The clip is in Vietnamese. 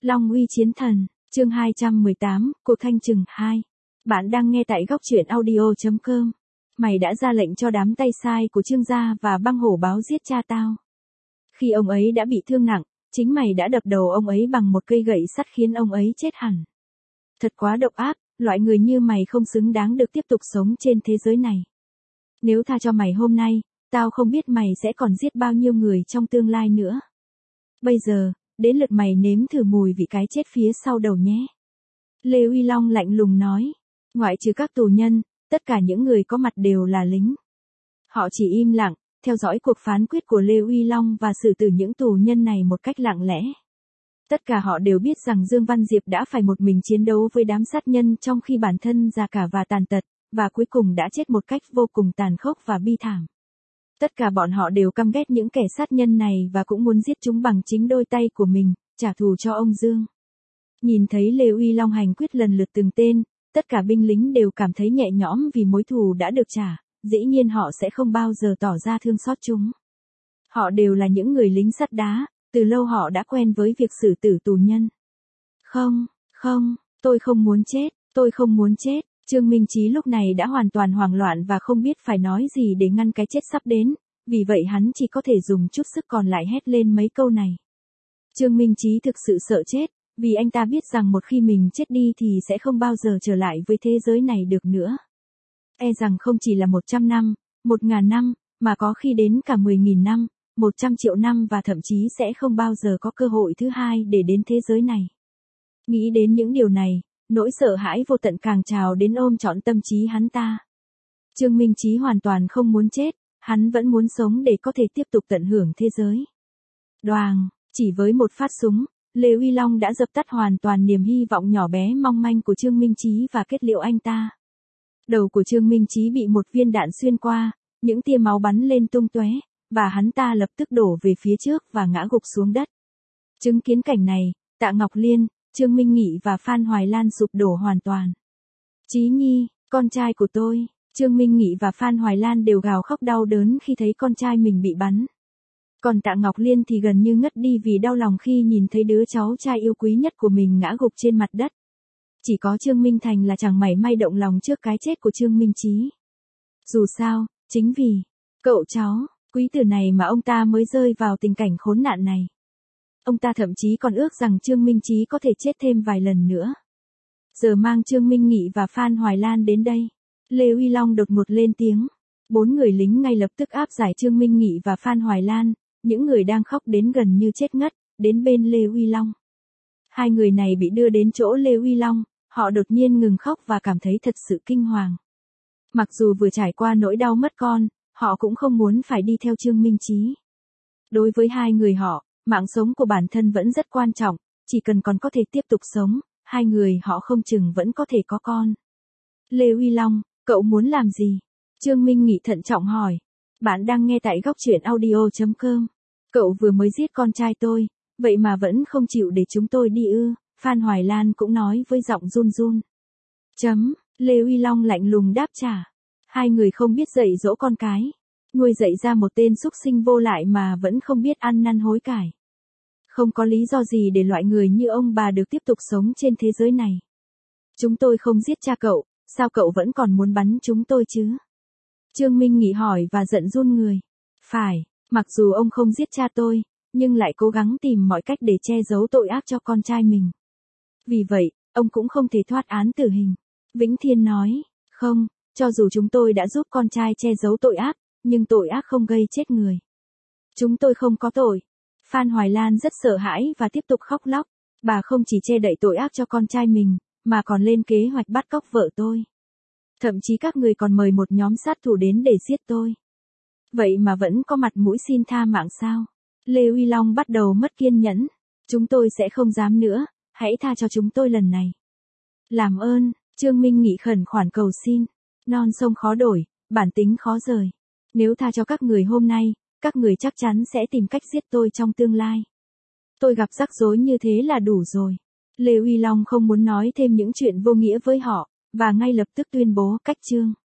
Long uy chiến thần, chương 218, cuộc thanh trừng 2. Bạn đang nghe tại góc truyện audio.com. Mày đã ra lệnh cho đám tay sai của Trương gia và băng hổ báo giết cha tao. Khi ông ấy đã bị thương nặng, chính mày đã đập đầu ông ấy bằng một cây gậy sắt khiến ông ấy chết hẳn. Thật quá độc ác, loại người như mày không xứng đáng được tiếp tục sống trên thế giới này. Nếu tha cho mày hôm nay, tao không biết mày sẽ còn giết bao nhiêu người trong tương lai nữa. Bây giờ, đến lượt mày nếm thử mùi vị cái chết phía sau đầu nhé. Lê Uy Long lạnh lùng nói. Ngoại trừ các tù nhân, tất cả những người có mặt đều là lính. Họ chỉ im lặng, theo dõi cuộc phán quyết của Lê Uy Long và xử tử những tù nhân này một cách lặng lẽ. Tất cả họ đều biết rằng Dương Văn Diệp đã phải một mình chiến đấu với đám sát nhân trong khi bản thân già cả và tàn tật, và cuối cùng đã chết một cách vô cùng tàn khốc và bi thảm. Tất cả bọn họ đều căm ghét những kẻ sát nhân này và cũng muốn giết chúng bằng chính đôi tay của mình, trả thù cho ông Dương. Nhìn thấy Lê Uy Long hành quyết lần lượt từng tên, tất cả binh lính đều cảm thấy nhẹ nhõm vì mối thù đã được trả, dĩ nhiên họ sẽ không bao giờ tỏ ra thương xót chúng. Họ đều là những người lính sắt đá, từ lâu họ đã quen với việc xử tử tù nhân. Không, tôi không muốn chết, tôi không muốn chết. Trương Minh Chí lúc này đã hoàn toàn hoảng loạn và không biết phải nói gì để ngăn cái chết sắp đến, vì vậy hắn chỉ có thể dùng chút sức còn lại hét lên mấy câu này. Trương Minh Chí thực sự sợ chết, vì anh ta biết rằng một khi mình chết đi thì sẽ không bao giờ trở lại với thế giới này được nữa. E rằng không chỉ là 100 năm, 1000 năm, mà có khi đến cả 10.000 năm, 100 triệu năm và thậm chí sẽ không bao giờ có cơ hội thứ hai để đến thế giới này. Nghĩ đến những điều này, nỗi sợ hãi vô tận càng trào đến ôm trọn tâm trí hắn ta. Trương Minh Chí hoàn toàn không muốn chết, hắn vẫn muốn sống để có thể tiếp tục tận hưởng thế giới. Đoàng, chỉ với một phát súng, Lê Uy Long đã dập tắt hoàn toàn niềm hy vọng nhỏ bé mong manh của Trương Minh Chí và kết liễu anh ta. Đầu của Trương Minh Chí bị một viên đạn xuyên qua, những tia máu bắn lên tung tóe, và hắn ta lập tức đổ về phía trước và ngã gục xuống đất. Chứng kiến cảnh này, Tạ Ngọc Liên, Trương Minh Nghị và Phan Hoài Lan sụp đổ hoàn toàn. Chí Nhi, con trai của tôi. Trương Minh Nghị và Phan Hoài Lan đều gào khóc đau đớn khi thấy con trai mình bị bắn. Còn Tạ Ngọc Liên thì gần như ngất đi vì đau lòng khi nhìn thấy đứa cháu trai yêu quý nhất của mình ngã gục trên mặt đất. Chỉ có Trương Minh Thành là chẳng mảy may động lòng trước cái chết của Trương Minh Chí. Dù sao, chính vì cậu cháu quý tử này mà ông ta mới rơi vào tình cảnh khốn nạn này. Ông ta thậm chí còn ước rằng Trương Minh Chí có thể chết thêm vài lần nữa. Giờ mang Trương Minh Nghị và Phan Hoài Lan đến đây. Lê Uy Long đột ngột lên tiếng. 4 người lính ngay lập tức áp giải Trương Minh Nghị và Phan Hoài Lan, những người đang khóc đến gần như chết ngất, đến bên Lê Uy Long. Hai người này bị đưa đến chỗ Lê Uy Long, họ đột nhiên ngừng khóc và cảm thấy thật sự kinh hoàng. Mặc dù vừa trải qua nỗi đau mất con, họ cũng không muốn phải đi theo Trương Minh Chí. Đối với hai người họ, mạng sống của bản thân vẫn rất quan trọng, chỉ cần còn có thể tiếp tục sống, hai người họ không chừng vẫn có thể có con. Lê Uy Long, cậu muốn làm gì? Trương Minh Nghị thận trọng hỏi. Bạn đang nghe tại góc truyện audio.com. Cậu vừa mới giết con trai tôi, vậy mà vẫn không chịu để chúng tôi đi ư? Phan Hoài Lan cũng nói với giọng run run. Lê Uy Long lạnh lùng đáp trả. Hai người không biết dạy dỗ con cái. Nuôi dạy ra một tên súc sinh vô lại mà vẫn không biết ăn năn hối cải. Không có lý do gì để loại người như ông bà được tiếp tục sống trên thế giới này. Chúng tôi không giết cha cậu, sao cậu vẫn còn muốn bắn chúng tôi chứ? Trương Minh Nghị hỏi và giận run người. Phải, mặc dù ông không giết cha tôi, nhưng lại cố gắng tìm mọi cách để che giấu tội ác cho con trai mình. Vì vậy, ông cũng không thể thoát án tử hình. Vĩnh Thiên nói, không, cho dù chúng tôi đã giúp con trai che giấu tội ác, nhưng tội ác không gây chết người. Chúng tôi không có tội. Phan Hoài Lan rất sợ hãi và tiếp tục khóc lóc. Bà không chỉ che đậy tội ác cho con trai mình, mà còn lên kế hoạch bắt cóc vợ tôi. Thậm chí các người còn mời một nhóm sát thủ đến để giết tôi. Vậy mà vẫn có mặt mũi xin tha mạng sao? Lê Uy Long bắt đầu mất kiên nhẫn. Chúng tôi sẽ không dám nữa, hãy tha cho chúng tôi lần này. Làm ơn, Trương Minh Nghị khẩn khoản cầu xin. Non sông khó đổi, bản tính khó rời. Nếu tha cho các người hôm nay, các người chắc chắn sẽ tìm cách giết tôi trong tương lai. Tôi gặp rắc rối như thế là đủ rồi. Lê Uy Long không muốn nói thêm những chuyện vô nghĩa với họ, và ngay lập tức tuyên bố cách chương.